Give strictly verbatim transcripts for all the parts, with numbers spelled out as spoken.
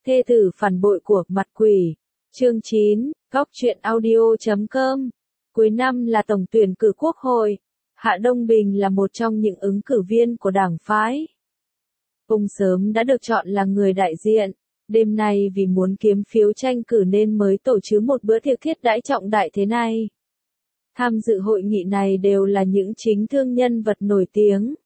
Thê tử phản bội của mặt quỷ. Chương chín, góc truyện audio chấm com. Cuối năm là tổng tuyển cử quốc hội. Hạ Đông Bình là một trong những ứng cử viên của đảng phái. Ông sớm đã được chọn là người đại diện. Đêm nay vì muốn kiếm phiếu tranh cử nên mới tổ chức một bữa tiệc thiết đãi trọng đại thế này. Tham dự hội nghị này đều là những chính thương nhân vật nổi tiếng,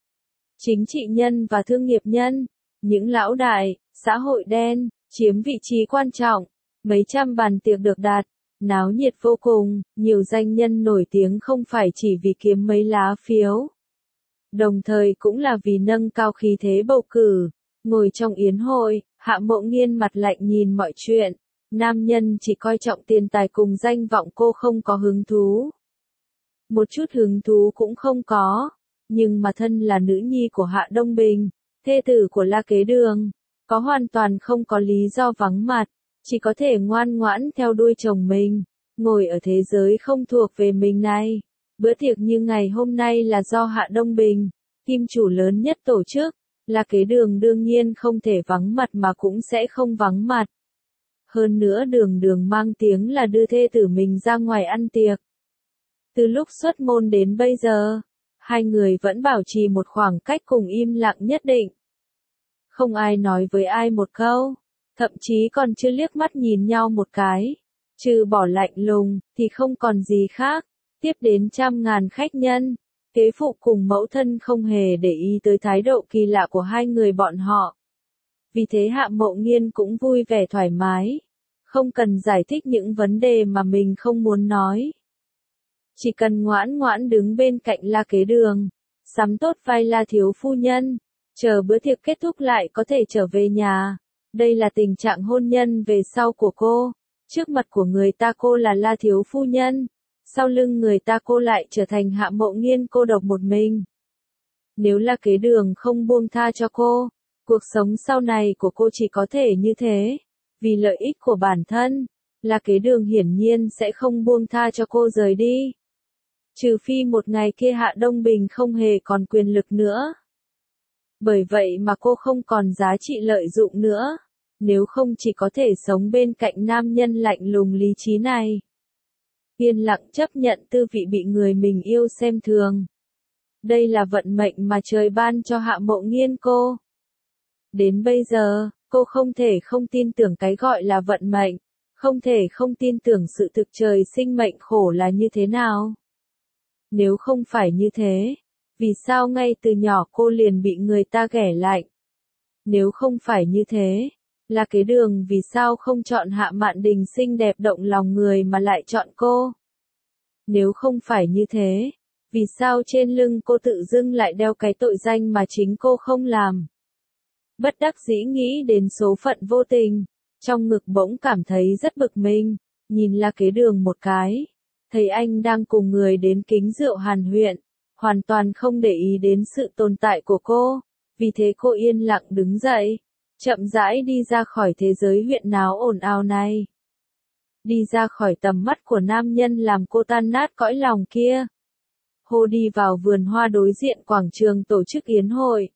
chính trị nhân và thương nghiệp nhân, những lão đại, xã hội đen, chiếm vị trí quan trọng. Mấy trăm bàn tiệc được đặt, náo nhiệt vô cùng, nhiều danh nhân nổi tiếng không phải chỉ vì kiếm mấy lá phiếu. Đồng thời cũng là vì nâng cao khí thế bầu cử. Ngồi trong yến hội, Hạ Mộ Nghiên mặt lạnh nhìn mọi chuyện. Nam nhân chỉ coi trọng tiền tài cùng danh vọng, cô không có hứng thú. Một chút hứng thú cũng không có. Nhưng mà thân là nữ nhi của Hạ Đông Bình, thê tử của La Kế Đường, có hoàn toàn không có lý do vắng mặt, chỉ có thể ngoan ngoãn theo đuôi chồng mình, ngồi ở thế giới không thuộc về mình này. Bữa tiệc như ngày hôm nay là do Hạ Đông Bình, kim chủ lớn nhất tổ chức, La Kế Đường đương nhiên không thể vắng mặt mà cũng sẽ không vắng mặt. Hơn nữa Đường Đường mang tiếng là đưa thê tử mình ra ngoài ăn tiệc. Từ lúc xuất môn đến bây giờ, hai người vẫn bảo trì một khoảng cách cùng im lặng nhất định. Không ai nói với ai một câu, thậm chí còn chưa liếc mắt nhìn nhau một cái. Trừ bỏ lạnh lùng, thì không còn gì khác. Tiếp đến trăm ngàn khách nhân, kế phụ cùng mẫu thân không hề để ý tới thái độ kỳ lạ của hai người bọn họ. Vì thế Hạ Mộ Nghiên cũng vui vẻ thoải mái, không cần giải thích những vấn đề mà mình không muốn nói. Chỉ cần ngoãn ngoãn đứng bên cạnh La Kế Đường, sắm tốt vai La thiếu phu nhân, chờ bữa tiệc kết thúc lại có thể trở về nhà. Đây là tình trạng hôn nhân về sau của cô. Trước mặt của người ta cô là La thiếu phu nhân, sau lưng người ta cô lại trở thành Hạ Mộ Nghiên cô độc một mình. Nếu La Kế Đường không buông tha cho cô, cuộc sống sau này của cô chỉ có thể như thế. Vì lợi ích của bản thân, La Kế Đường hiển nhiên sẽ không buông tha cho cô rời đi. Trừ phi một ngày kia Hạ Đông Bình không hề còn quyền lực nữa. Bởi vậy mà cô không còn giá trị lợi dụng nữa. Nếu không chỉ có thể sống bên cạnh nam nhân lạnh lùng lý trí này. Yên lặng chấp nhận tư vị bị người mình yêu xem thường. Đây là vận mệnh mà trời ban cho Hạ Mộ Nghiên cô. Đến bây giờ, cô không thể không tin tưởng cái gọi là vận mệnh. Không thể không tin tưởng sự thực trời sinh mệnh khổ là như thế nào. Nếu không phải như thế, vì sao ngay từ nhỏ cô liền bị người ta ghẻ lạnh? Nếu không phải như thế, La Kế Đường vì sao không chọn Hạ Mạn Đình xinh đẹp động lòng người mà lại chọn cô? Nếu không phải như thế, vì sao trên lưng cô tự dưng lại đeo cái tội danh mà chính cô không làm? Bất đắc dĩ nghĩ đến số phận vô tình, trong ngực bỗng cảm thấy rất bực mình, nhìn La Kế Đường một cái, thấy anh đang cùng người đến kính rượu hàn huyên, hoàn toàn không để ý đến sự tồn tại của cô, vì thế cô yên lặng đứng dậy, chậm rãi đi ra khỏi thế giới huyên náo ồn ào này. Đi ra khỏi tầm mắt của nam nhân làm cô tan nát cõi lòng kia. Cô đi vào vườn hoa đối diện quảng trường tổ chức yến hội.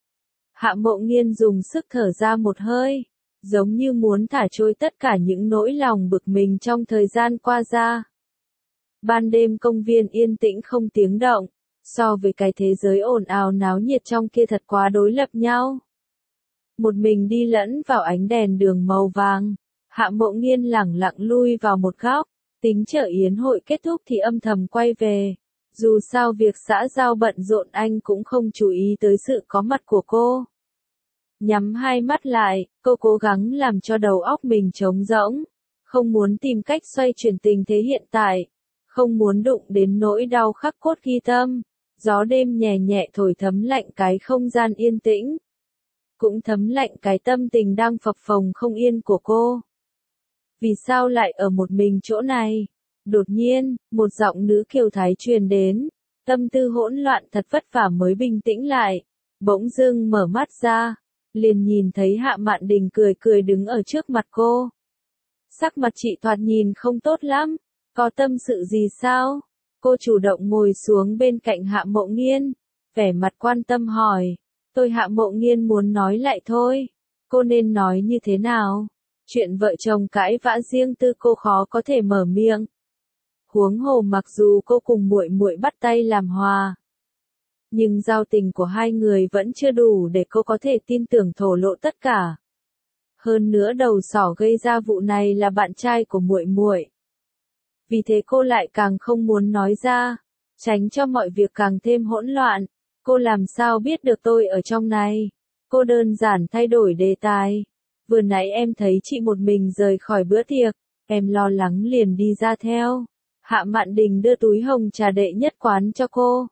Hạ Mộ Nghiên dùng sức thở ra một hơi, giống như muốn thả trôi tất cả những nỗi lòng bực mình trong thời gian qua ra. Ban đêm công viên yên tĩnh không tiếng động, so với cái thế giới ồn ào náo nhiệt trong kia thật quá đối lập nhau. Một mình đi lẫn vào ánh đèn đường màu vàng, Hạ Mộ Nghiên lẳng lặng lui vào một góc, tính chờ yến hội kết thúc thì âm thầm quay về. Dù sao việc xã giao bận rộn anh cũng không chú ý tới sự có mặt của cô. Nhắm hai mắt lại, cô cố gắng làm cho đầu óc mình trống rỗng, không muốn tìm cách xoay chuyển tình thế hiện tại, không muốn đụng đến nỗi đau khắc cốt ghi tâm. Gió đêm nhẹ nhẹ thổi thấm lạnh cái không gian yên tĩnh, cũng thấm lạnh cái tâm tình đang phập phồng không yên của cô. Vì sao lại ở một mình chỗ này? Đột nhiên, một giọng nữ kiều thái truyền đến, tâm tư hỗn loạn thật vất vả mới bình tĩnh lại, bỗng dưng mở mắt ra, liền nhìn thấy Hạ Mạn Đình cười cười đứng ở trước mặt cô. Sắc mặt chị thoạt nhìn không tốt lắm, có tâm sự gì sao? Cô chủ động ngồi xuống bên cạnh Hạ Mộ Nghiên, vẻ mặt quan tâm hỏi. Tôi Hạ Mộ Nghiên muốn nói lại thôi. cô nên nói như thế nào? Chuyện vợ chồng cãi vã riêng tư cô khó có thể mở miệng. Huống hồ mặc dù cô cùng muội muội bắt tay làm hòa, nhưng giao tình của hai người vẫn chưa đủ để cô có thể tin tưởng thổ lộ tất cả. Hơn nữa đầu sỏ gây ra vụ này là bạn trai của muội muội. Vì thế cô lại càng không muốn nói ra, tránh cho mọi việc càng thêm hỗn loạn. Cô làm sao biết được tôi ở trong này? Cô đơn giản thay đổi đề tài. Vừa nãy em thấy chị một mình rời khỏi bữa tiệc, em lo lắng liền đi ra theo. Hạ Mạn Đình đưa túi hồng trà đệ nhất quán cho cô.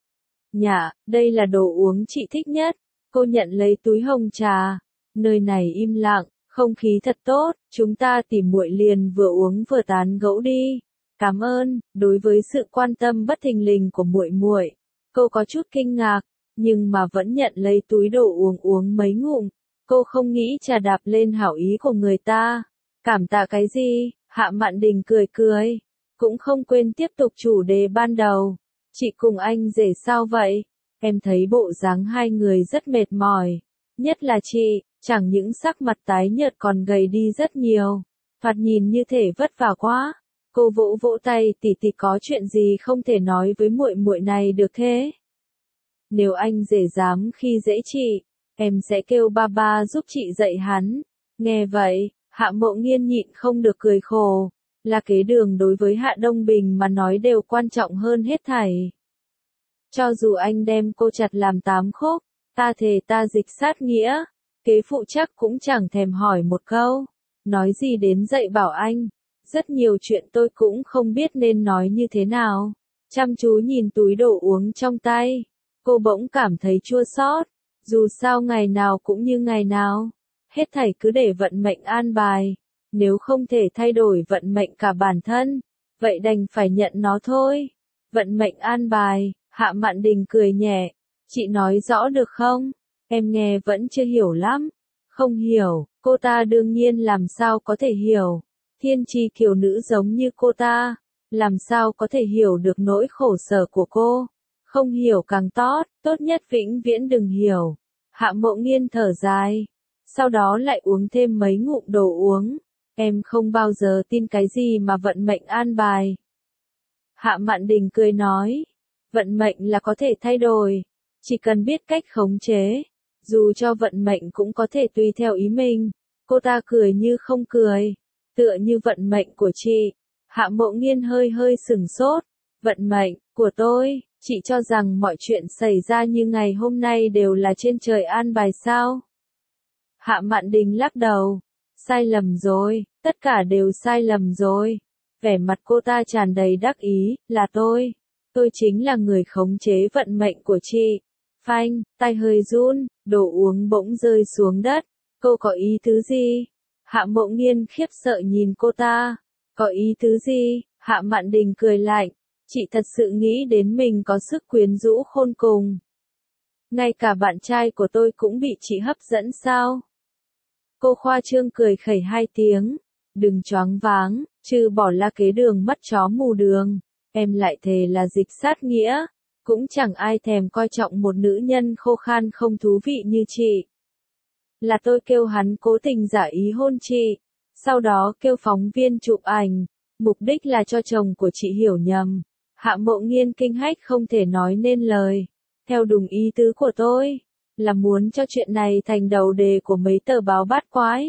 Dạ, đây là đồ uống chị thích nhất. Cô nhận lấy túi hồng trà. Nơi này im lặng, không khí thật tốt, chúng ta tỉ muội liền vừa uống vừa tán gẫu đi. Cảm ơn, đối với sự quan tâm bất thình lình của muội muội, cô có chút kinh ngạc, nhưng mà vẫn nhận lấy túi đồ uống uống mấy ngụm. Cô không nghĩ trà đạp lên hảo ý của người ta. Cảm tạ cái gì? Hạ Mạn Đình cười cười, cũng không quên tiếp tục chủ đề ban đầu. Chị cùng anh rể sao vậy? Em thấy bộ dáng hai người rất mệt mỏi. Nhất là chị, chẳng những sắc mặt tái nhợt còn gầy đi rất nhiều. Thoạt nhìn như thể vất vả quá. Cô vỗ vỗ tay, tỷ tỷ có chuyện gì không thể nói với muội muội này được thế? Nếu anh rể dám khi dễ chị, em sẽ kêu ba ba giúp chị dạy hắn. Nghe vậy, Hạ Mộ Nghiên nhịn không được cười khổ. Là kế đường đối với Hạ Đông Bình mà nói đều quan trọng hơn hết thảy. Cho dù anh đem cô chặt làm tám khúc, ta thề ta dịch sát nghĩa, kế phụ chắc cũng chẳng thèm hỏi một câu. Nói gì đến dạy bảo anh. Rất nhiều chuyện tôi cũng không biết nên nói như thế nào. Chăm chú nhìn túi đồ uống trong tay, cô bỗng cảm thấy chua xót. Dù sao ngày nào cũng như ngày nào, hết thảy cứ để vận mệnh an bài. Nếu không thể thay đổi vận mệnh cả bản thân, vậy đành phải nhận nó thôi. Vận mệnh an bài, Hạ Mạn Đình cười nhẹ. Chị nói rõ được không? Em nghe vẫn chưa hiểu lắm. Không hiểu, cô ta đương nhiên làm sao có thể hiểu. Thiên tri kiều nữ giống như cô ta, làm sao có thể hiểu được nỗi khổ sở của cô. Không hiểu càng tốt, tốt nhất vĩnh viễn đừng hiểu. Hạ Mộ Nghiên thở dài, sau đó lại uống thêm mấy ngụm đồ uống. Em không bao giờ tin cái gì mà vận mệnh an bài. Hạ Mạn Đình cười nói, vận mệnh là có thể thay đổi, chỉ cần biết cách khống chế. Dù cho vận mệnh cũng có thể tùy theo ý mình. Cô ta cười như không cười, tựa như vận mệnh của chị. Hạ Mộ Nghiên hơi hơi sửng sốt. Vận mệnh của tôi, chị cho rằng mọi chuyện xảy ra như ngày hôm nay đều là trên trời an bài sao? Hạ Mạn Đình lắc đầu. Sai lầm rồi, tất cả đều sai lầm rồi. Vẻ mặt cô ta tràn đầy đắc ý, là tôi. Tôi chính là người khống chế vận mệnh của chị. Phanh, tay hơi run, đồ uống bỗng rơi xuống đất. Cô có ý tứ gì? Hạ Mộ Nghiên khiếp sợ nhìn cô ta. Có ý tứ gì? Hạ Mạn Đình cười lạnh. Chị thật sự nghĩ đến mình có sức quyến rũ khôn cùng. Ngay cả bạn trai của tôi cũng bị chị hấp dẫn sao? Cô khoa trương cười khẩy hai tiếng. Đừng choáng váng, trừ bỏ là kế đường mắt chó mù đường. Em lại thề là dịch sát nghĩa. Cũng chẳng ai thèm coi trọng một nữ nhân khô khan không thú vị như chị. Là tôi kêu hắn cố tình giả ý hôn chị. Sau đó kêu phóng viên chụp ảnh. Mục đích là cho chồng của chị hiểu nhầm. Hạ Mộ Nghiên kinh hách không thể nói nên lời. Theo đúng ý tứ của tôi, là muốn cho chuyện này thành đầu đề của mấy tờ báo bát quái.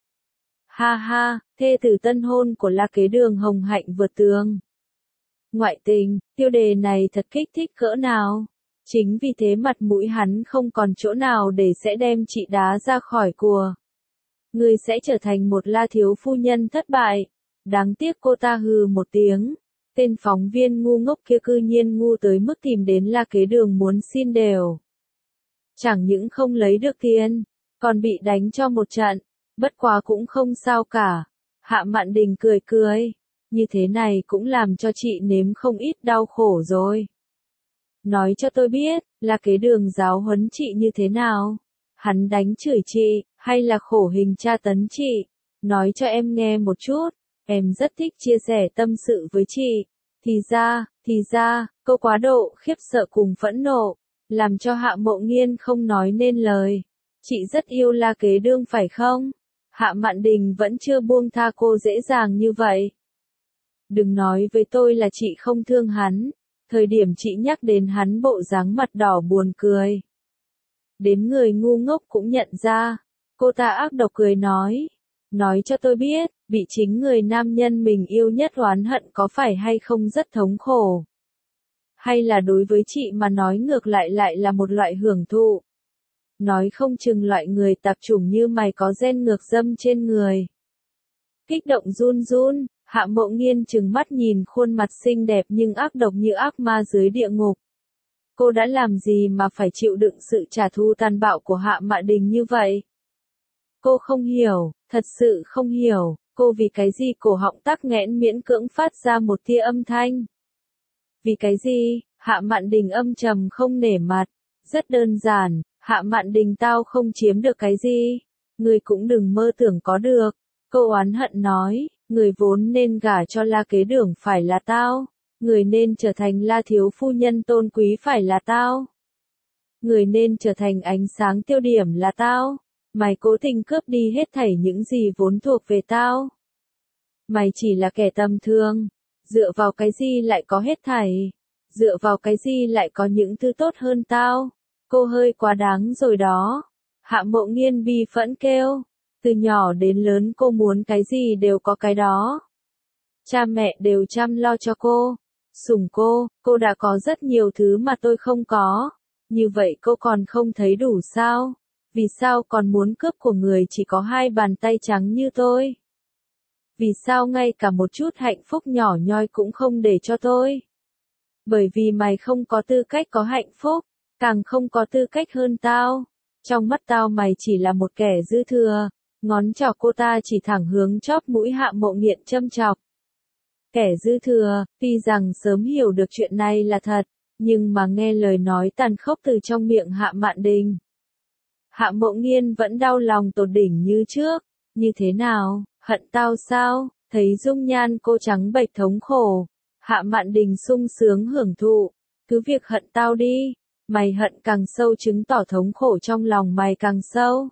Ha ha, thê tử tân hôn của La Kế Đường hồng hạnh vượt tường. Ngoại tình, tiêu đề này thật kích thích cỡ nào. Chính vì thế mặt mũi hắn không còn chỗ nào để sẽ đem chị đá ra khỏi cùa. Người sẽ trở thành một La thiếu phu nhân thất bại. Đáng tiếc cô ta hừ một tiếng. Tên phóng viên ngu ngốc kia cư nhiên ngu tới mức tìm đến La Kế Đường muốn xin đều. Chẳng những không lấy được tiền, còn bị đánh cho một trận. Bất quá cũng không sao cả. Hạ Mạn Đình cười cười. Như thế này cũng làm cho chị nếm không ít đau khổ rồi. Nói cho tôi biết, là kế đường giáo huấn chị như thế nào? Hắn đánh chửi chị, hay là khổ hình tra tấn chị? Nói cho em nghe một chút, em rất thích chia sẻ tâm sự với chị. Thì ra, thì ra, cô quá độ khiếp sợ cùng phẫn nộ, làm cho Hạ Mộ Nghiên không nói nên lời. Chị rất yêu La Kế Đương phải không? Hạ Mạn Đình vẫn chưa buông tha cô dễ dàng như vậy. Đừng nói với tôi là chị không thương hắn, thời điểm chị nhắc đến hắn bộ dáng mặt đỏ buồn cười. Đến người ngu ngốc cũng nhận ra, cô ta ác độc cười nói. Nói cho tôi biết, bị chính người nam nhân mình yêu nhất oán hận có phải hay không rất thống khổ? Hay là đối với chị mà nói ngược lại lại là một loại hưởng thụ? Nói không chừng loại người tạp chủng như mày có gen ngược dâm trên người. Kích động run run, Hạ Mộ Nghiên trừng mắt nhìn khuôn mặt xinh đẹp nhưng ác độc như ác ma dưới địa ngục. Cô đã làm gì mà phải chịu đựng sự trả thù tàn bạo của Hạ Mạn Đình như vậy? Cô không hiểu, thật sự không hiểu, cô vì cái gì cổ họng tắc nghẽn miễn cưỡng phát ra một tia âm thanh. Vì cái gì? Hạ Mạn Đình âm trầm không nể mặt. Rất đơn giản, Hạ Mạn Đình tao không chiếm được cái gì. Người cũng đừng mơ tưởng có được. Cô oán hận nói, người vốn nên gả cho La Kế Đường phải là tao. Người nên trở thành La thiếu phu nhân tôn quý phải là tao. Người nên trở thành ánh sáng tiêu điểm là tao. Mày cố tình cướp đi hết thảy những gì vốn thuộc về tao. Mày chỉ là kẻ tầm thường. Dựa vào cái gì lại có hết thảy? Dựa vào cái gì lại có những thứ tốt hơn tao? Cô hơi quá đáng rồi đó. Hạ Mộ Nghiên bi phẫn kêu. Từ nhỏ đến lớn cô muốn cái gì đều có cái đó. Cha mẹ đều chăm lo cho cô. Sủng cô, cô đã có rất nhiều thứ mà tôi không có. Như vậy cô còn không thấy đủ sao? Vì sao còn muốn cướp của người chỉ có hai bàn tay trắng như tôi? Vì sao ngay cả một chút hạnh phúc nhỏ nhoi cũng không để cho tôi? Bởi vì mày không có tư cách có hạnh phúc, càng không có tư cách hơn tao. Trong mắt tao mày chỉ là một kẻ dư thừa. Ngón trỏ cô ta chỉ thẳng hướng chóp mũi Hạ Mộ Nghiện châm chọc. Kẻ dư thừa, tuy rằng sớm hiểu được chuyện này là thật, nhưng mà nghe lời nói tàn khốc từ trong miệng Hạ Mạn Đình. Hạ Mộ Nghiên vẫn đau lòng tột đỉnh như trước. Như thế nào, hận tao sao? Thấy dung nhan cô trắng bệch thống khổ. Hạ Mạn Đình sung sướng hưởng thụ. Cứ việc hận tao đi. Mày hận càng sâu chứng tỏ thống khổ trong lòng mày càng sâu.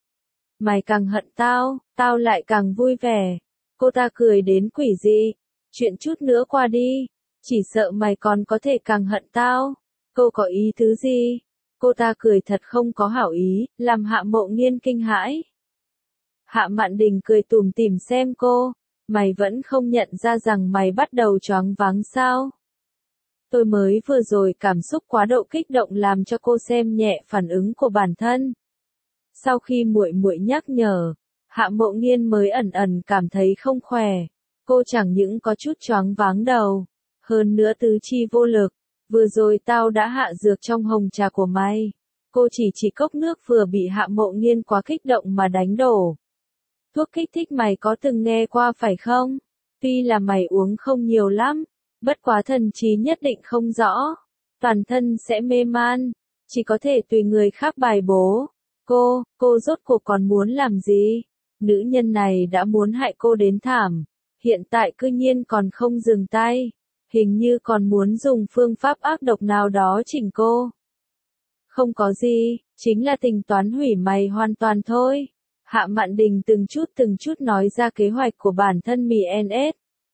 Mày càng hận tao, tao lại càng vui vẻ. Cô ta cười đến quỷ dị. Chuyện chút nữa qua đi. Chỉ sợ mày còn có thể càng hận tao. Cô có ý tứ gì? Cô ta cười thật không có hảo ý, làm Hạ Mộ Nghiên kinh hãi. Hạ Mạn Đình cười tủm tỉm xem cô. Mày vẫn không nhận ra rằng mày bắt đầu choáng váng sao? Tôi mới vừa rồi cảm xúc quá độ kích động làm cho cô xem nhẹ phản ứng của bản thân. Sau khi muội muội nhắc nhở, Hạ Mộ Nghiên mới ẩn ẩn cảm thấy không khỏe. Cô chẳng những có chút choáng váng đầu, hơn nữa tứ chi vô lực. Vừa rồi tao đã hạ dược trong hồng trà của mày. Cô chỉ chỉ cốc nước vừa bị Hạ Mộ Nghiên quá kích động mà đánh đổ. Thuốc kích thích mày có từng nghe qua phải không? Tuy là mày uống không nhiều lắm, bất quá thần trí nhất định không rõ. Toàn thân sẽ mê man, chỉ có thể tùy người khác bài bố. Cô, cô rốt cuộc còn muốn làm gì? Nữ nhân này đã muốn hại cô đến thảm. Hiện tại cư nhiên còn không dừng tay. Hình như còn muốn dùng phương pháp ác độc nào đó chỉnh cô. Không có gì, chính là tính toán hủy mày hoàn toàn thôi. Hạ Mạn Đình từng chút từng chút nói ra kế hoạch của bản thân mì en ét.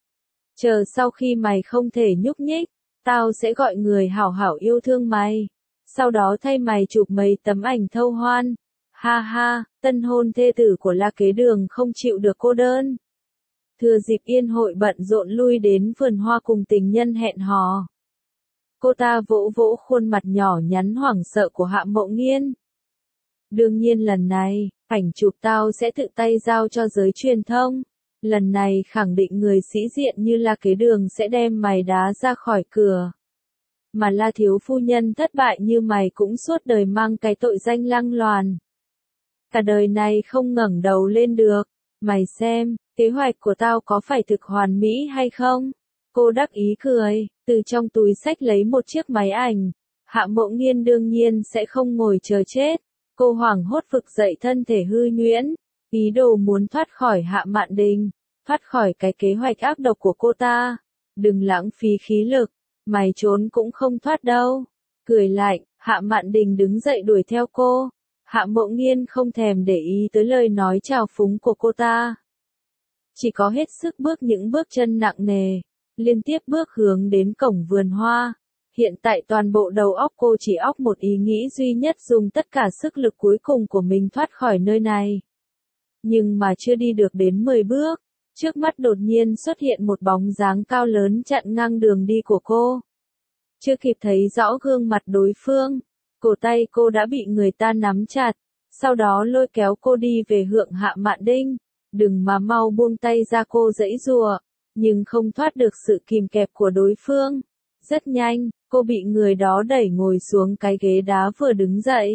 Chờ sau khi mày không thể nhúc nhích, tao sẽ gọi người hảo hảo yêu thương mày. Sau đó thay mày chụp mấy tấm ảnh thâu hoan. Ha ha, tân hôn thê tử của La Kế Đường không chịu được cô đơn. Thừa dịp yên hội bận rộn lui đến vườn hoa cùng tình nhân hẹn hò. Cô ta vỗ vỗ khuôn mặt nhỏ nhắn hoảng sợ của Hạ Mộ Nghiên. Đương nhiên lần này, ảnh chụp tao sẽ tự tay giao cho giới truyền thông. Lần này khẳng định người sĩ diện như La Kế Đường sẽ đem mày đá ra khỏi cửa. Mà La thiếu phu nhân thất bại như mày cũng suốt đời mang cái tội danh lăng loàn. Cả đời này không ngẩng đầu lên được. Mày xem, kế hoạch của tao có phải thực hoàn mỹ hay không? Cô đắc ý cười, từ trong túi xách lấy một chiếc máy ảnh. Hạ Mộ Nghiên đương nhiên sẽ không ngồi chờ chết. Cô hoảng hốt vực dậy thân thể hư nhuyễn, ý đồ muốn thoát khỏi Hạ Mạn Đình, thoát khỏi cái kế hoạch ác độc của cô ta. Đừng lãng phí khí lực, mày trốn cũng không thoát đâu. Cười lạnh, Hạ Mạn Đình đứng dậy đuổi theo cô. Hạ Mộ Nghiên không thèm để ý tới lời nói trào phúng của cô ta. Chỉ có hết sức bước những bước chân nặng nề, liên tiếp bước hướng đến cổng vườn hoa. Hiện tại toàn bộ đầu óc cô chỉ óc một ý nghĩ duy nhất, dùng tất cả sức lực cuối cùng của mình thoát khỏi nơi này. Nhưng mà chưa đi được đến mười bước, trước mắt đột nhiên xuất hiện một bóng dáng cao lớn chặn ngang đường đi của cô. Chưa kịp thấy rõ gương mặt đối phương, cổ tay cô đã bị người ta nắm chặt, sau đó lôi kéo cô đi về hướng Hạ Mạn Đinh. Đừng mà mau buông tay ra, cô giãy giụa, nhưng không thoát được sự kìm kẹp của đối phương. Rất nhanh, cô bị người đó đẩy ngồi xuống cái ghế đá vừa đứng dậy.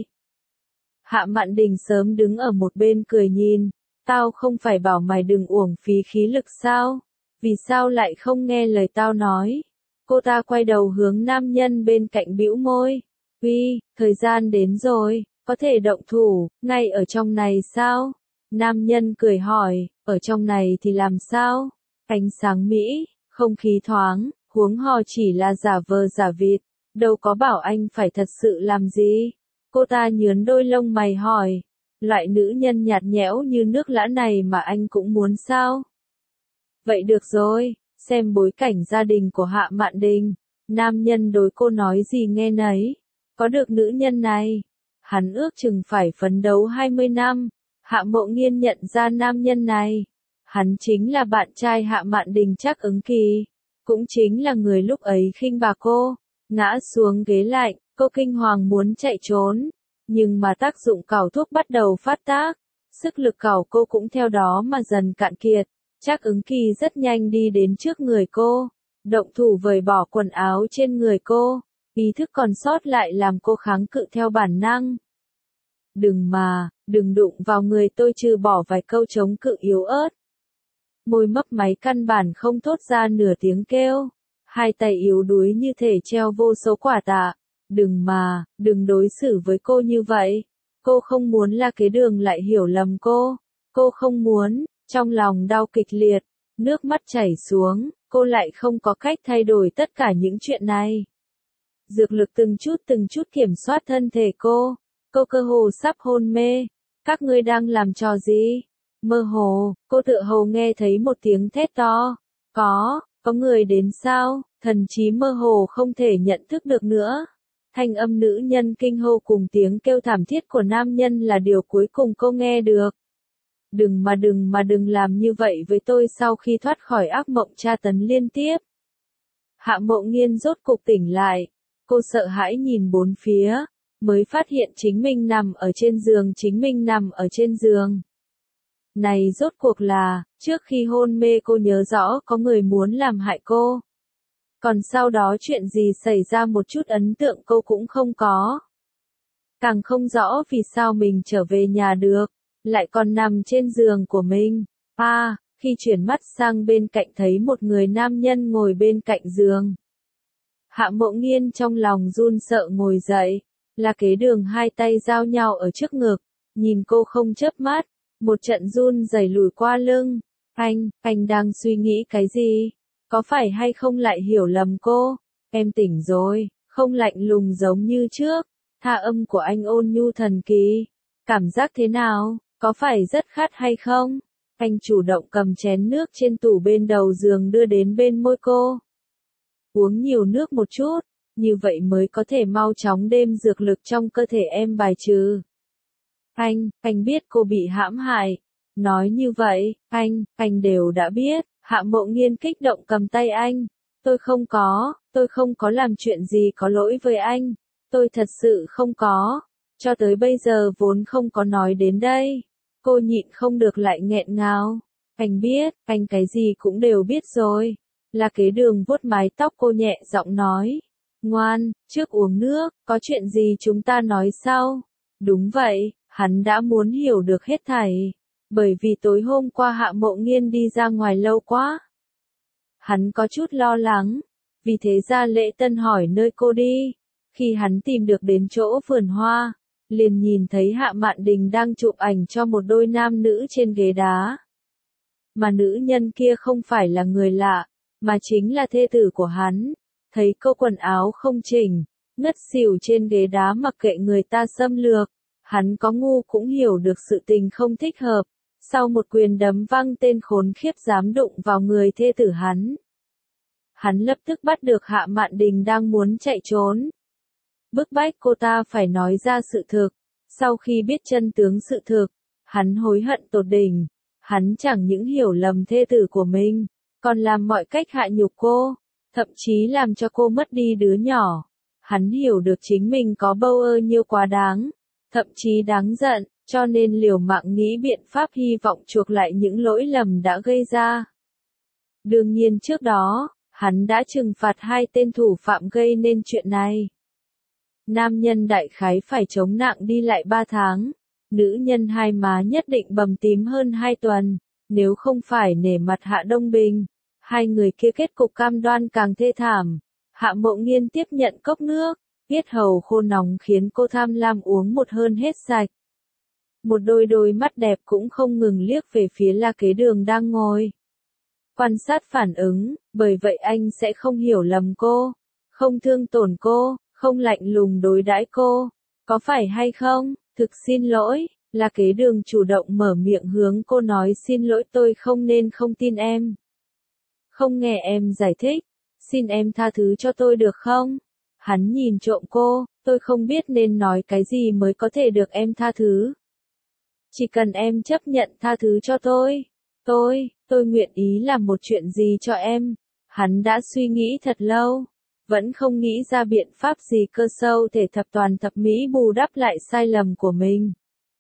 Hạ Mạn Đình sớm đứng ở một bên cười nhìn, tao không phải bảo mày đừng uổng phí khí lực sao? Vì sao lại không nghe lời tao nói? Cô ta quay đầu hướng nam nhân bên cạnh bĩu môi. Uy, thời gian đến rồi, có thể động thủ, ngay ở trong này sao? Nam nhân cười hỏi, ở trong này thì làm sao? Ánh sáng mỹ, không khí thoáng, huống hồ chỉ là giả vờ giả vịt, đâu có bảo anh phải thật sự làm gì. Cô ta nhướn đôi lông mày hỏi, loại nữ nhân nhạt nhẽo như nước lã này mà anh cũng muốn sao? Vậy được rồi, xem bối cảnh gia đình của Hạ Mạn Đình. Nam nhân đối cô nói gì nghe nấy. Có được nữ nhân này, hắn ước chừng phải phấn đấu hai mươi năm. Hạ Mộ Nghiên nhận ra nam nhân này. Hắn chính là bạn trai Hạ Mạn Đình Trác Ứng Kỳ. Cũng chính là người lúc ấy khinh bà cô. Ngã xuống ghế lạnh, cô kinh hoàng muốn chạy trốn. Nhưng mà tác dụng cào thuốc bắt đầu phát tác. Sức lực cào cô cũng theo đó mà dần cạn kiệt. Trác Ứng Kỳ rất nhanh đi đến trước người cô. Động thủ vời bỏ quần áo trên người cô. Ý thức còn sót lại làm cô kháng cự theo bản năng. Đừng mà, đừng đụng vào người tôi, trừ bỏ vài câu chống cự yếu ớt. Môi mấp máy căn bản không thốt ra nửa tiếng kêu. Hai tay yếu đuối như thể treo vô số quả tạ. Đừng mà, đừng đối xử với cô như vậy. Cô không muốn là Kế Đường lại hiểu lầm cô. Cô không muốn, trong lòng đau kịch liệt, nước mắt chảy xuống, cô lại không có cách thay đổi tất cả những chuyện này. Dược lực từng chút từng chút kiểm soát thân thể cô. Cô cơ hồ sắp hôn mê. Các ngươi đang làm trò gì? Mơ hồ, cô tựa hồ nghe thấy một tiếng thét to. Có, có người đến sao? Thần trí mơ hồ không thể nhận thức được nữa. Thanh âm nữ nhân kinh hô cùng tiếng kêu thảm thiết của nam nhân là điều cuối cùng cô nghe được. Đừng mà đừng mà đừng làm như vậy với tôi. Sau khi thoát khỏi ác mộng tra tấn liên tiếp, Hạ Mộ Nghiên rốt cục tỉnh lại. Cô sợ hãi nhìn bốn phía, mới phát hiện chính mình nằm ở trên giường, chính mình nằm ở trên giường. Này rốt cuộc là, trước khi hôn mê cô nhớ rõ có người muốn làm hại cô. Còn sau đó chuyện gì xảy ra một chút ấn tượng cô cũng không có. Càng không rõ vì sao mình trở về nhà được, lại còn nằm trên giường của mình. À, khi chuyển mắt sang bên cạnh thấy một người nam nhân ngồi bên cạnh giường. Hạ Mộ Nghiên trong lòng run sợ ngồi dậy, là Kế Đường hai tay giao nhau ở trước ngực, nhìn cô không chớp mắt, một trận run rẩy lùi qua lưng. Anh, anh đang suy nghĩ cái gì? Có phải hay không lại hiểu lầm cô? Em tỉnh rồi, không lạnh lùng giống như trước. Tha âm của anh ôn nhu thần kỳ. Cảm giác thế nào? Có phải rất khát hay không? Anh chủ động cầm chén nước trên tủ bên đầu giường đưa đến bên môi cô. Uống nhiều nước một chút, như vậy mới có thể mau chóng đem dược lực trong cơ thể em bài trừ. Anh, anh biết cô bị hãm hại. Nói như vậy, anh, anh đều đã biết. Hạ Mộ Nghiên kích động cầm tay anh. Tôi không có, tôi không có làm chuyện gì có lỗi với anh. Tôi thật sự không có. Cho tới bây giờ vốn không có nói đến đây. Cô nhịn không được lại nghẹn ngào. Anh biết, anh cái gì cũng đều biết rồi. Là Kế Đường vuốt mái tóc cô nhẹ giọng nói. Ngoan, trước uống nước, có chuyện gì chúng ta nói sau. Đúng vậy, hắn đã muốn hiểu được hết thảy. Bởi vì tối hôm qua Hạ Mộ Nghiên đi ra ngoài lâu quá. Hắn có chút lo lắng. Vì thế ra Lễ Tân hỏi nơi cô đi. Khi hắn tìm được đến chỗ vườn hoa, liền nhìn thấy Hạ Mạn Đình đang chụp ảnh cho một đôi nam nữ trên ghế đá. Mà nữ nhân kia không phải là người lạ, mà chính là thê tử của hắn. Thấy cô quần áo không chỉnh, ngất xỉu trên ghế đá mặc kệ người ta xâm lược, Hắn có ngu cũng hiểu được sự tình không thích hợp. Sau một quyền đấm văng tên khốn khiếp dám đụng vào người thê tử hắn. Hắn lập tức bắt được Hạ Mạn Đình đang muốn chạy trốn. Bức bách cô ta phải nói ra sự thực. Sau khi biết chân tướng sự thực, hắn hối hận tột đỉnh. Hắn chẳng những hiểu lầm thê tử của mình, còn làm mọi cách hạ nhục cô, thậm chí làm cho cô mất đi đứa nhỏ. Hắn hiểu được chính mình có bâu ơ nhiêu quá đáng, thậm chí đáng giận, cho nên liều mạng nghĩ biện pháp hy vọng chuộc lại những lỗi lầm đã gây ra. Đương nhiên trước đó, hắn đã trừng phạt hai tên thủ phạm gây nên chuyện này. Nam nhân đại khái phải chống nặng đi lại ba tháng, nữ nhân hai má nhất định bầm tím hơn hai tuần, nếu không phải nể mặt Hạ Đông Bình, hai người kia kết cục cam đoan càng thê thảm. Hạ Mộ Nghiên tiếp nhận cốc nước, yết hầu khô nóng khiến cô tham lam uống một hơn hết sạch. Một đôi đôi mắt đẹp cũng không ngừng liếc về phía La Kế Đường đang ngồi. Quan sát phản ứng, bởi vậy anh sẽ không hiểu lầm cô, không thương tổn cô, không lạnh lùng đối đãi cô. Có phải hay không? Thực xin lỗi, La Kế Đường chủ động mở miệng hướng cô nói xin lỗi, tôi không nên không tin em. Không nghe em giải thích, xin em tha thứ cho tôi được không? Hắn nhìn trộm cô, tôi không biết nên nói cái gì mới có thể được em tha thứ. Chỉ cần em chấp nhận tha thứ cho tôi, tôi, tôi nguyện ý làm một chuyện gì cho em. Hắn đã suy nghĩ thật lâu, vẫn không nghĩ ra biện pháp gì cơ sâu thể thập toàn thập mỹ bù đắp lại sai lầm của mình.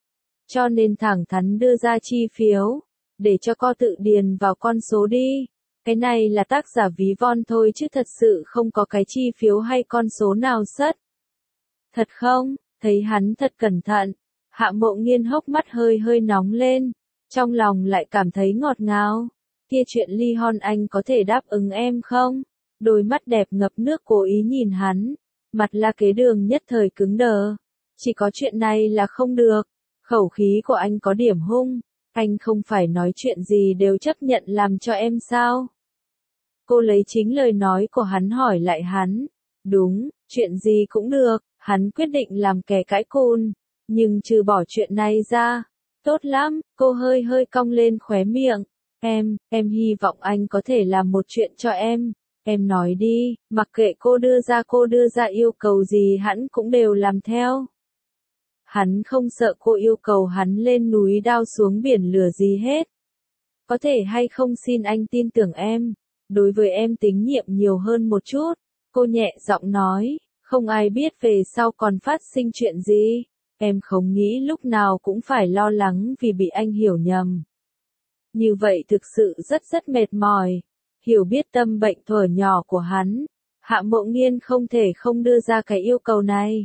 Cho nên thẳng thắn đưa ra chi phiếu, để cho cô tự điền vào con số đi. Cái này là tác giả ví von thôi chứ thật sự không có cái chi phiếu hay con số nào sất. Thật không? Thấy hắn thật cẩn thận, Hạ Mộ Nghiên hốc mắt hơi hơi nóng lên, trong lòng lại cảm thấy ngọt ngào. Kia chuyện ly hôn anh có thể đáp ứng em không? Đôi mắt đẹp ngập nước cố ý nhìn hắn, mặt La Kế Đường nhất thời cứng đờ. Chỉ có chuyện này là không được, khẩu khí của anh có điểm hung, anh không phải nói chuyện gì đều chấp nhận làm cho em sao? Cô lấy chính lời nói của hắn hỏi lại hắn. Đúng, chuyện gì cũng được, hắn quyết định làm kẻ cãi cùn, nhưng trừ bỏ chuyện này ra. Tốt lắm, cô hơi hơi cong lên khóe miệng. Em, em hy vọng anh có thể làm một chuyện cho em. Em nói đi, mặc kệ cô đưa ra cô đưa ra yêu cầu gì hắn cũng đều làm theo. Hắn không sợ cô yêu cầu hắn lên núi đao xuống biển lửa gì hết. Có thể hay không xin anh tin tưởng em, đối với em tín nhiệm nhiều hơn một chút. Cô nhẹ giọng nói, không ai biết về sau còn phát sinh chuyện gì. Em không nghĩ lúc nào cũng phải lo lắng vì bị anh hiểu nhầm. Như vậy thực sự rất rất mệt mỏi. Hiểu biết tâm bệnh thuở nhỏ của hắn, Hạ Mộ Nghiên không thể không đưa ra cái yêu cầu này.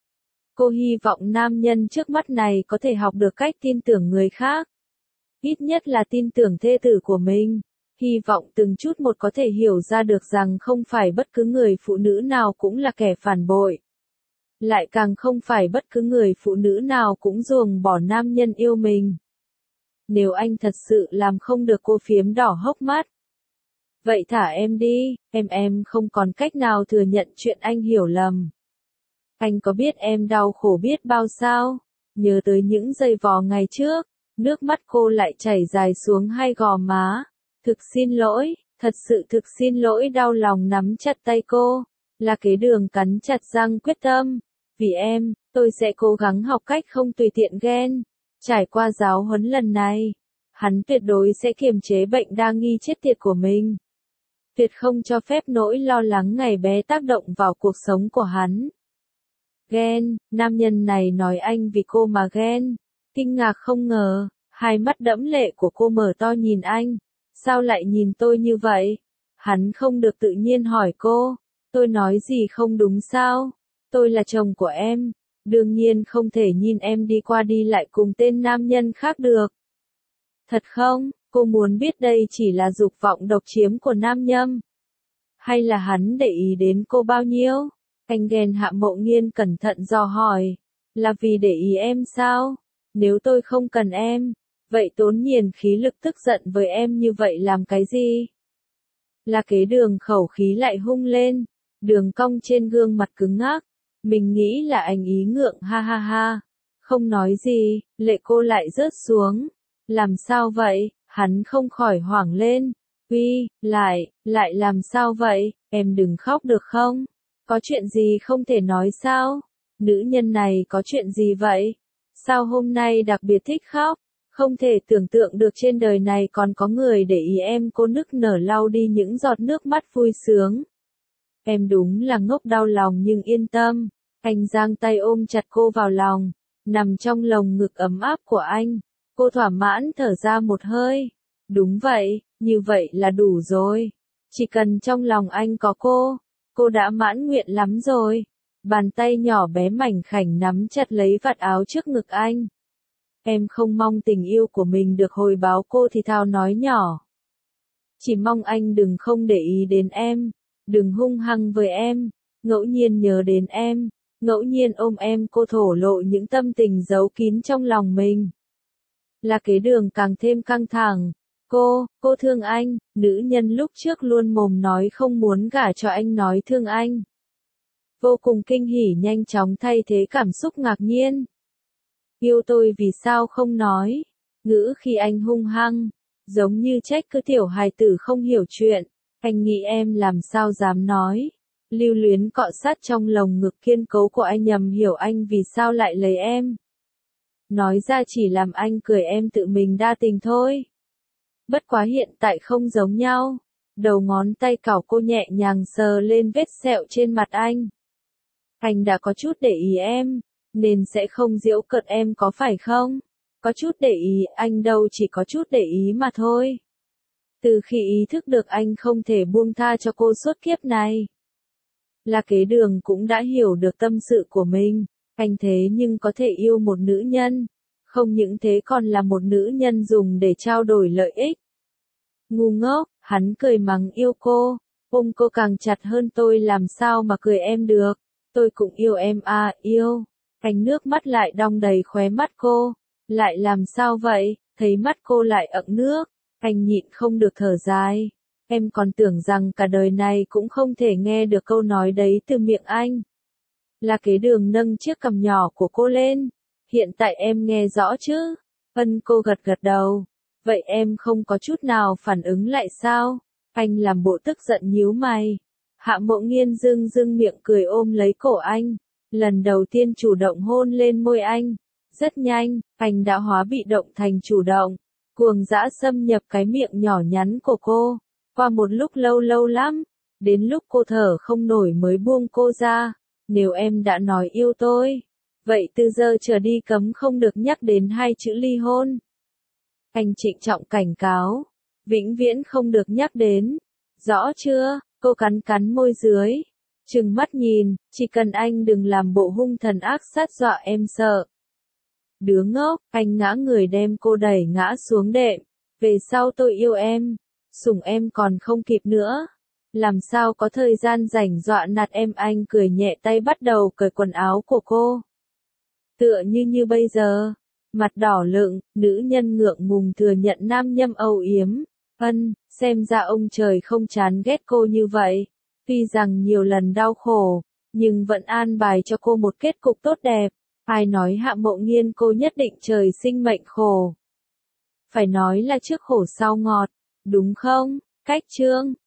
Cô hy vọng nam nhân trước mắt này có thể học được cách tin tưởng người khác. Ít nhất là tin tưởng thê tử của mình. Hy vọng từng chút một có thể hiểu ra được rằng không phải bất cứ người phụ nữ nào cũng là kẻ phản bội. Lại càng không phải bất cứ người phụ nữ nào cũng ruồng bỏ nam nhân yêu mình. Nếu anh thật sự làm không được, cô phiếm đỏ hốc mắt. Vậy thả em đi, em em không còn cách nào thừa nhận chuyện anh hiểu lầm. Anh có biết em đau khổ biết bao sao? Nhớ tới những giây vò ngày trước, nước mắt cô lại chảy dài xuống hai gò má. Thực xin lỗi, thật sự thực xin lỗi, đau lòng nắm chặt tay cô. La Kế Đường cắn chặt răng quyết tâm. Vì em, tôi sẽ cố gắng học cách không tùy tiện ghen. Trải qua giáo huấn lần này, hắn tuyệt đối sẽ kiềm chế bệnh đa nghi chết tiệt của mình. Tuyệt không cho phép nỗi lo lắng ngày bé tác động vào cuộc sống của hắn. Ghen, nam nhân này nói anh vì cô mà ghen. Kinh ngạc không ngờ, hai mắt đẫm lệ của cô mở to nhìn anh. Sao lại nhìn tôi như vậy? Hắn không được tự nhiên hỏi cô. Tôi nói gì không đúng sao? Tôi là chồng của em. Đương nhiên không thể nhìn em đi qua đi lại cùng tên nam nhân khác được. Thật không? Cô muốn biết đây chỉ là dục vọng độc chiếm của nam nhân. Hay là hắn để ý đến cô bao nhiêu? Anh ghen. Hạ Mộ Nghiên cẩn thận dò hỏi. Là vì để ý em sao? Nếu tôi không cần em, vậy tốn nhiên khí lực tức giận với em như vậy làm cái gì? La Kế Đường khẩu khí lại hung lên, đường cong trên gương mặt cứng ngắc. Mình nghĩ là anh ý ngượng, ha ha ha. Không nói gì, lệ cô lại rớt xuống. Làm sao vậy? Hắn không khỏi hoảng lên. Uy, lại, lại làm sao vậy? Em đừng khóc được không? Có chuyện gì không thể nói sao? Nữ nhân này có chuyện gì vậy? Sao hôm nay đặc biệt thích khóc? Không thể tưởng tượng được trên đời này còn có người để ý em. Cô nức nở lau đi những giọt nước mắt vui sướng. Em đúng là ngốc đau lòng nhưng yên tâm. Anh giang tay ôm chặt cô vào lòng, nằm trong lồng ngực ấm áp của anh. Cô thỏa mãn thở ra một hơi. Đúng vậy, như vậy là đủ rồi. Chỉ cần trong lòng anh có cô, cô đã mãn nguyện lắm rồi. Bàn tay nhỏ bé mảnh khảnh nắm chặt lấy vạt áo trước ngực anh. Em không mong tình yêu của mình được hồi báo, cô thì thào nói nhỏ. Chỉ mong anh đừng không để ý đến em, đừng hung hăng với em, ngẫu nhiên nhớ đến em, ngẫu nhiên ôm em. Cô thổ lộ những tâm tình giấu kín trong lòng mình. Là Kế Đường càng thêm căng thẳng. Cô, cô thương anh, nữ nhân lúc trước luôn mồm nói không muốn gả cho anh nói thương anh. Vô cùng kinh hỉ nhanh chóng thay thế cảm xúc ngạc nhiên. Yêu tôi vì sao không nói? Ngữ khi anh hung hăng, giống như trách cứ tiểu hài tử không hiểu chuyện. Anh nghĩ em làm sao dám nói. Lưu luyến cọ sát trong lồng ngực kiên cố của anh, nhầm hiểu anh vì sao lại lấy em. Nói ra chỉ làm anh cười, em tự mình đa tình thôi. Bất quá hiện tại không giống nhau. Đầu ngón tay cào cô nhẹ nhàng sờ lên vết sẹo trên mặt anh. Anh đã có chút để ý em, nên sẽ không giễu cợt em có phải không? Có chút để ý, anh đâu chỉ có chút để ý mà thôi. Từ khi ý thức được anh không thể buông tha cho cô suốt kiếp này, là Kế Đường cũng đã hiểu được tâm sự của mình. Anh thế nhưng có thể yêu một nữ nhân, không những thế còn là một nữ nhân dùng để trao đổi lợi ích. Ngu ngốc, hắn cười mắng yêu cô, ôm cô càng chặt hơn. Tôi làm sao mà cười em được, tôi cũng yêu em à, yêu. Anh nước mắt lại đong đầy khóe mắt cô, lại làm sao vậy, thấy mắt cô lại ẩn nước, anh nhịn không được thở dài. Em còn tưởng rằng cả đời này cũng không thể nghe được câu nói đấy từ miệng anh. Là Kế Đường nâng chiếc cằm nhỏ của cô lên. Hiện tại em nghe rõ chứ? Ân, cô gật gật đầu. Vậy em không có chút nào phản ứng lại sao? Anh làm bộ tức giận nhíu mày. Hạ Mộ Nghiên dưng dưng miệng cười ôm lấy cổ anh. Lần đầu tiên chủ động hôn lên môi anh. Rất nhanh, anh đã hóa bị động thành chủ động. Cuồng dã xâm nhập cái miệng nhỏ nhắn của cô. Qua một lúc lâu lâu lắm, đến lúc cô thở không nổi mới buông cô ra. Nếu em đã nói yêu tôi, vậy từ giờ trở đi cấm không được nhắc đến hai chữ ly hôn. Anh trịnh trọng cảnh cáo, vĩnh viễn không được nhắc đến. Rõ chưa? Cô cắn cắn môi dưới, trừng mắt nhìn, chỉ cần anh đừng làm bộ hung thần ác sát dọa em sợ. Đứa ngốc, anh ngã người đem cô đẩy ngã xuống đệm. Về sau tôi yêu em, sủng em còn không kịp nữa. Làm sao có thời gian rảnh dọa nạt em. Anh cười nhẹ tay bắt đầu cởi quần áo của cô. Tựa như như bây giờ, mặt đỏ lựng, nữ nhân ngượng ngùng thừa nhận nam nhâm âu yếm. Ân, xem ra ông trời không chán ghét cô như vậy. Tuy rằng nhiều lần đau khổ, nhưng vẫn an bài cho cô một kết cục tốt đẹp. Ai nói Hạ Mộ Nghiên cô nhất định trời sinh mệnh khổ. Phải nói là trước khổ sau ngọt, đúng không? Cách chương